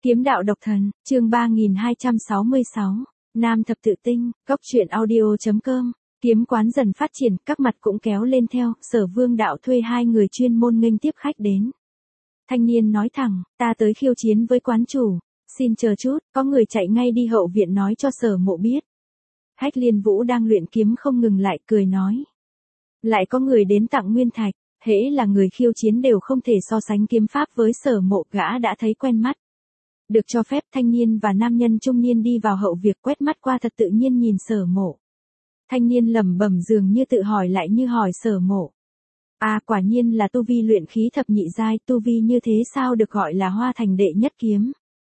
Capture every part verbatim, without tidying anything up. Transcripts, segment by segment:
Kiếm đạo độc thần, chương ba nghìn hai trăm sáu mươi sáu, Nam thập tự tinh, góc truyện audio chấm com. Kiếm quán dần phát triển, các mặt cũng kéo lên theo, Sở Vương đạo thuê hai người chuyên môn nghênh tiếp khách đến. Thanh niên nói thẳng, ta tới khiêu chiến với quán chủ, xin chờ chút, có người chạy ngay đi hậu viện nói cho Sở Mộ biết. Hách Liên Vũ đang luyện kiếm không ngừng lại, cười nói. Lại có người đến tặng nguyên thạch, hễ là người khiêu chiến đều không thể so sánh kiếm pháp với Sở Mộ, gã đã thấy quen mắt. Được cho phép, thanh niên và nam nhân trung niên đi vào hậu việc, quét mắt qua thật tự nhiên nhìn Sở Mộ. Thanh niên lẩm bẩm dường như tự hỏi lại như hỏi Sở Mộ. À, quả nhiên là tu vi luyện khí thập nhị giai, tu vi như thế sao được gọi là hoa thành đệ nhất kiếm.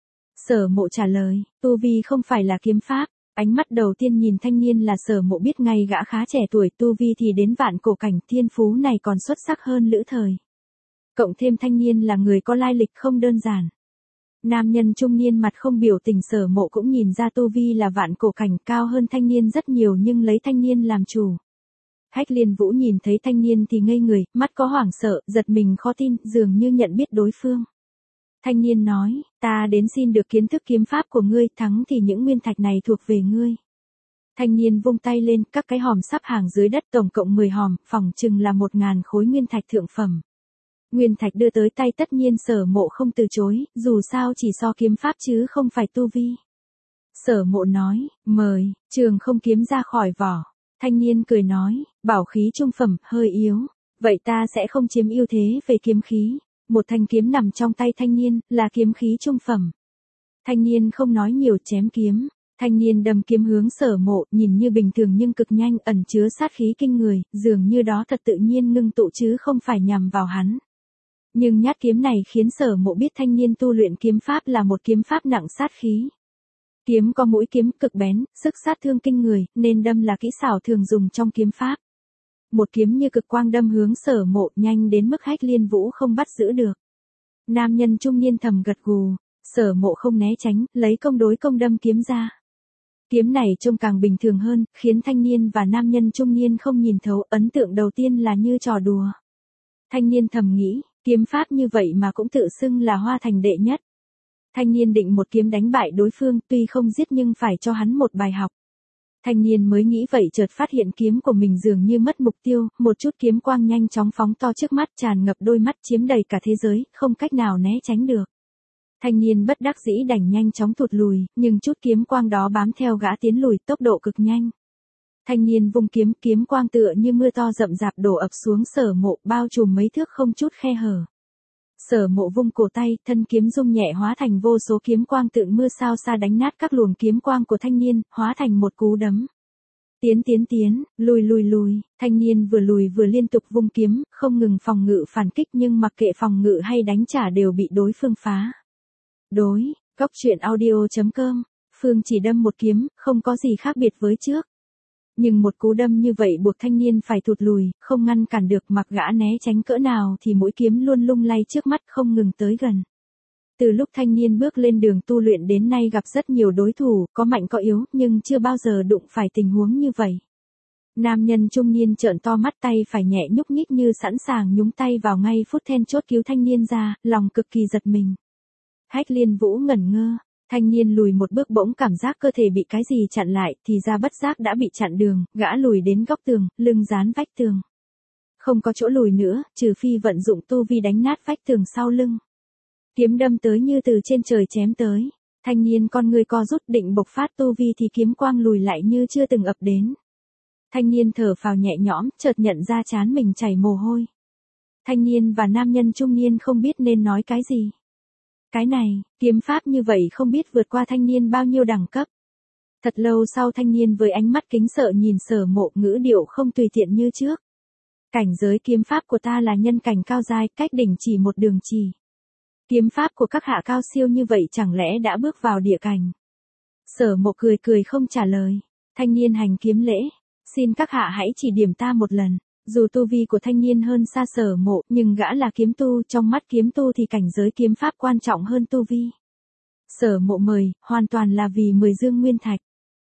Sở Mộ trả lời, tu vi không phải là kiếm pháp. Ánh mắt đầu tiên nhìn thanh niên là Sở Mộ biết ngay gã khá trẻ tuổi, tu vi thì đến vạn cổ cảnh, thiên phú này còn xuất sắc hơn Lữ Thời. Cộng thêm thanh niên là người có lai lịch không đơn giản. Nam nhân trung niên mặt không biểu tình, Sở Mộ cũng nhìn ra tu vi là vạn cổ cảnh, cao hơn thanh niên rất nhiều nhưng lấy thanh niên làm chủ. Hách Liên Vũ nhìn thấy thanh niên thì ngây người, mắt có hoảng sợ, giật mình khó tin, dường như nhận biết đối phương. Thanh niên nói, ta đến xin được kiến thức kiếm pháp của ngươi, thắng thì những nguyên thạch này thuộc về ngươi. Thanh niên vung tay lên, các cái hòm sắp hàng dưới đất tổng cộng mười hòm, phỏng chừng là một ngàn khối nguyên thạch thượng phẩm. Nguyên thạch đưa tới tay tất nhiên Sở Mộ không từ chối, dù sao chỉ so kiếm pháp chứ không phải tu vi. Sở Mộ nói, mời, trường không kiếm ra khỏi vỏ. Thanh niên cười nói, bảo khí trung phẩm, hơi yếu. Vậy ta sẽ không chiếm ưu thế về kiếm khí. Một thanh kiếm nằm trong tay thanh niên, là kiếm khí trung phẩm. Thanh niên không nói nhiều, chém kiếm. Thanh niên đâm kiếm hướng Sở Mộ, nhìn như bình thường nhưng cực nhanh, ẩn chứa sát khí kinh người, dường như đó thật tự nhiên ngưng tụ chứ không phải nhằm vào hắn. Nhưng nhát kiếm này khiến Sở Mộ biết thanh niên tu luyện kiếm pháp là một kiếm pháp nặng sát khí. Kiếm có mũi kiếm cực bén, sức sát thương kinh người, nên đâm là kỹ xảo thường dùng trong kiếm pháp. Một kiếm như cực quang đâm hướng Sở Mộ, nhanh đến mức Hách Liên Vũ không bắt giữ được. Nam nhân trung niên thầm gật gù, Sở Mộ không né tránh, lấy công đối công đâm kiếm ra. Kiếm này trông càng bình thường hơn, khiến thanh niên và nam nhân trung niên không nhìn thấu, ấn tượng đầu tiên là như trò đùa. Thanh niên thầm nghĩ, kiếm pháp như vậy mà cũng tự xưng là hoa thành đệ nhất. Thanh niên định một kiếm đánh bại đối phương, tuy không giết nhưng phải cho hắn một bài học. Thanh niên mới nghĩ vậy chợt phát hiện kiếm của mình dường như mất mục tiêu, một chút kiếm quang nhanh chóng phóng to trước mắt, tràn ngập đôi mắt, chiếm đầy cả thế giới, không cách nào né tránh được. Thanh niên bất đắc dĩ đành nhanh chóng thụt lùi, nhưng chút kiếm quang đó bám theo gã tiến lùi, tốc độ cực nhanh. Thanh niên vung kiếm, kiếm quang tựa như mưa to rậm rạp đổ ập xuống Sở Mộ, bao trùm mấy thước không chút khe hở. Sở Mộ vung cổ tay, thân kiếm rung nhẹ hóa thành vô số kiếm quang tượng mưa sao xa đánh nát các luồng kiếm quang của thanh niên, hóa thành một cú đấm. Tiến tiến tiến, lùi lùi lùi, thanh niên vừa lùi vừa liên tục vung kiếm, không ngừng phòng ngự phản kích nhưng mặc kệ phòng ngự hay đánh trả đều bị đối phương phá. Đối, góc truyện audio chấm com, Phương chỉ đâm một kiếm, không có gì khác biệt với trước. Nhưng một cú đâm như vậy buộc thanh niên phải thụt lùi, không ngăn cản được, mặc gã né tránh cỡ nào thì mũi kiếm luôn lung lay trước mắt không ngừng tới gần. Từ lúc thanh niên bước lên đường tu luyện đến nay gặp rất nhiều đối thủ, có mạnh có yếu, nhưng chưa bao giờ đụng phải tình huống như vậy. Nam nhân trung niên trợn to mắt, tay phải nhẹ nhúc nhích như sẵn sàng nhúng tay vào ngay phút then chốt cứu thanh niên ra, lòng cực kỳ giật mình. Hách Liên Vũ ngẩn ngơ. Thanh niên lùi một bước bỗng cảm giác cơ thể bị cái gì chặn lại, thì ra bất giác đã bị chặn đường, gã lùi đến góc tường, lưng dán vách tường. Không có chỗ lùi nữa, trừ phi vận dụng tu vi đánh nát vách tường sau lưng. Kiếm đâm tới như từ trên trời chém tới. Thanh niên con người co rút định bộc phát tu vi thì kiếm quang lùi lại như chưa từng ập đến. Thanh niên thở phào nhẹ nhõm, chợt nhận ra trán mình chảy mồ hôi. Thanh niên và nam nhân trung niên không biết nên nói cái gì. Cái này, kiếm pháp như vậy không biết vượt qua thanh niên bao nhiêu đẳng cấp. Thật lâu sau thanh niên với ánh mắt kính sợ nhìn Sở Mộ, ngữ điệu không tùy tiện như trước. Cảnh giới kiếm pháp của ta là nhân cảnh cao giai, cách đỉnh chỉ một đường chỉ. Kiếm pháp của các hạ cao siêu như vậy chẳng lẽ đã bước vào địa cảnh. Sở Mộ cười cười không trả lời. Thanh niên hành kiếm lễ, xin các hạ hãy chỉ điểm ta một lần. Dù tu vi của thanh niên hơn xa Sở Mộ, nhưng gã là kiếm tu, trong mắt kiếm tu thì cảnh giới kiếm pháp quan trọng hơn tu vi. Sở Mộ mời, hoàn toàn là vì mười dương nguyên thạch.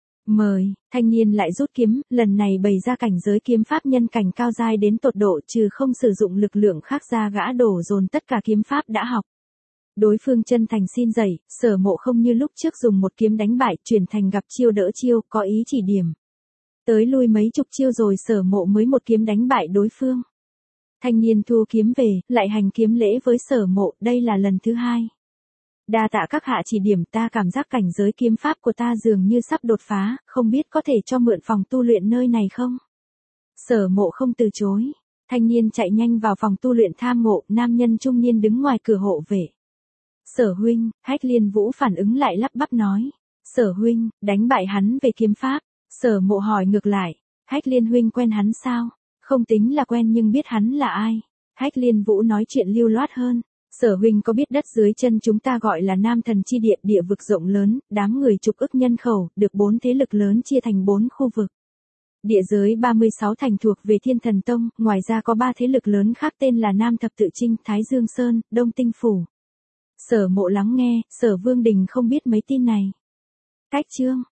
Mời, thanh niên lại rút kiếm, lần này bày ra cảnh giới kiếm pháp nhân cảnh cao giai đến tột độ, trừ không sử dụng lực lượng khác ra gã đổ dồn tất cả kiếm pháp đã học. Đối phương chân thành xin dạy, Sở Mộ không như lúc trước dùng một kiếm đánh bại, chuyển thành gặp chiêu đỡ chiêu, có ý chỉ điểm. Tới lui mấy chục chiêu rồi Sở Mộ mới một kiếm đánh bại đối phương. Thanh niên thu kiếm về, lại hành kiếm lễ với Sở Mộ, đây là lần thứ hai. Đa tạ các hạ chỉ điểm, ta cảm giác cảnh giới kiếm pháp của ta dường như sắp đột phá, không biết có thể cho mượn phòng tu luyện nơi này không? Sở Mộ không từ chối. Thanh niên chạy nhanh vào phòng tu luyện tham ngộ, nam nhân trung niên đứng ngoài cửa hộ vệ. Sở huynh, Hách Liên Vũ phản ứng lại lắp bắp nói. Sở huynh, đánh bại hắn về kiếm pháp. Sở Mộ hỏi ngược lại, Hách Liên huynh quen hắn sao? Không tính là quen nhưng biết hắn là ai. Hách Liên Vũ nói chuyện lưu loát hơn. Sở huynh có biết đất dưới chân chúng ta gọi là Nam Thần Chi Địa, địa vực rộng lớn, đám người chục ức nhân khẩu, được bốn thế lực lớn chia thành bốn khu vực. Địa giới ba mươi sáu thành thuộc về Thiên Thần Tông, ngoài ra có ba thế lực lớn khác tên là Nam Thập Tự Chinh, Thái Dương Sơn, Đông Tinh Phủ. Sở Mộ lắng nghe, Sở Vương Đình không biết mấy tin này. Cách chương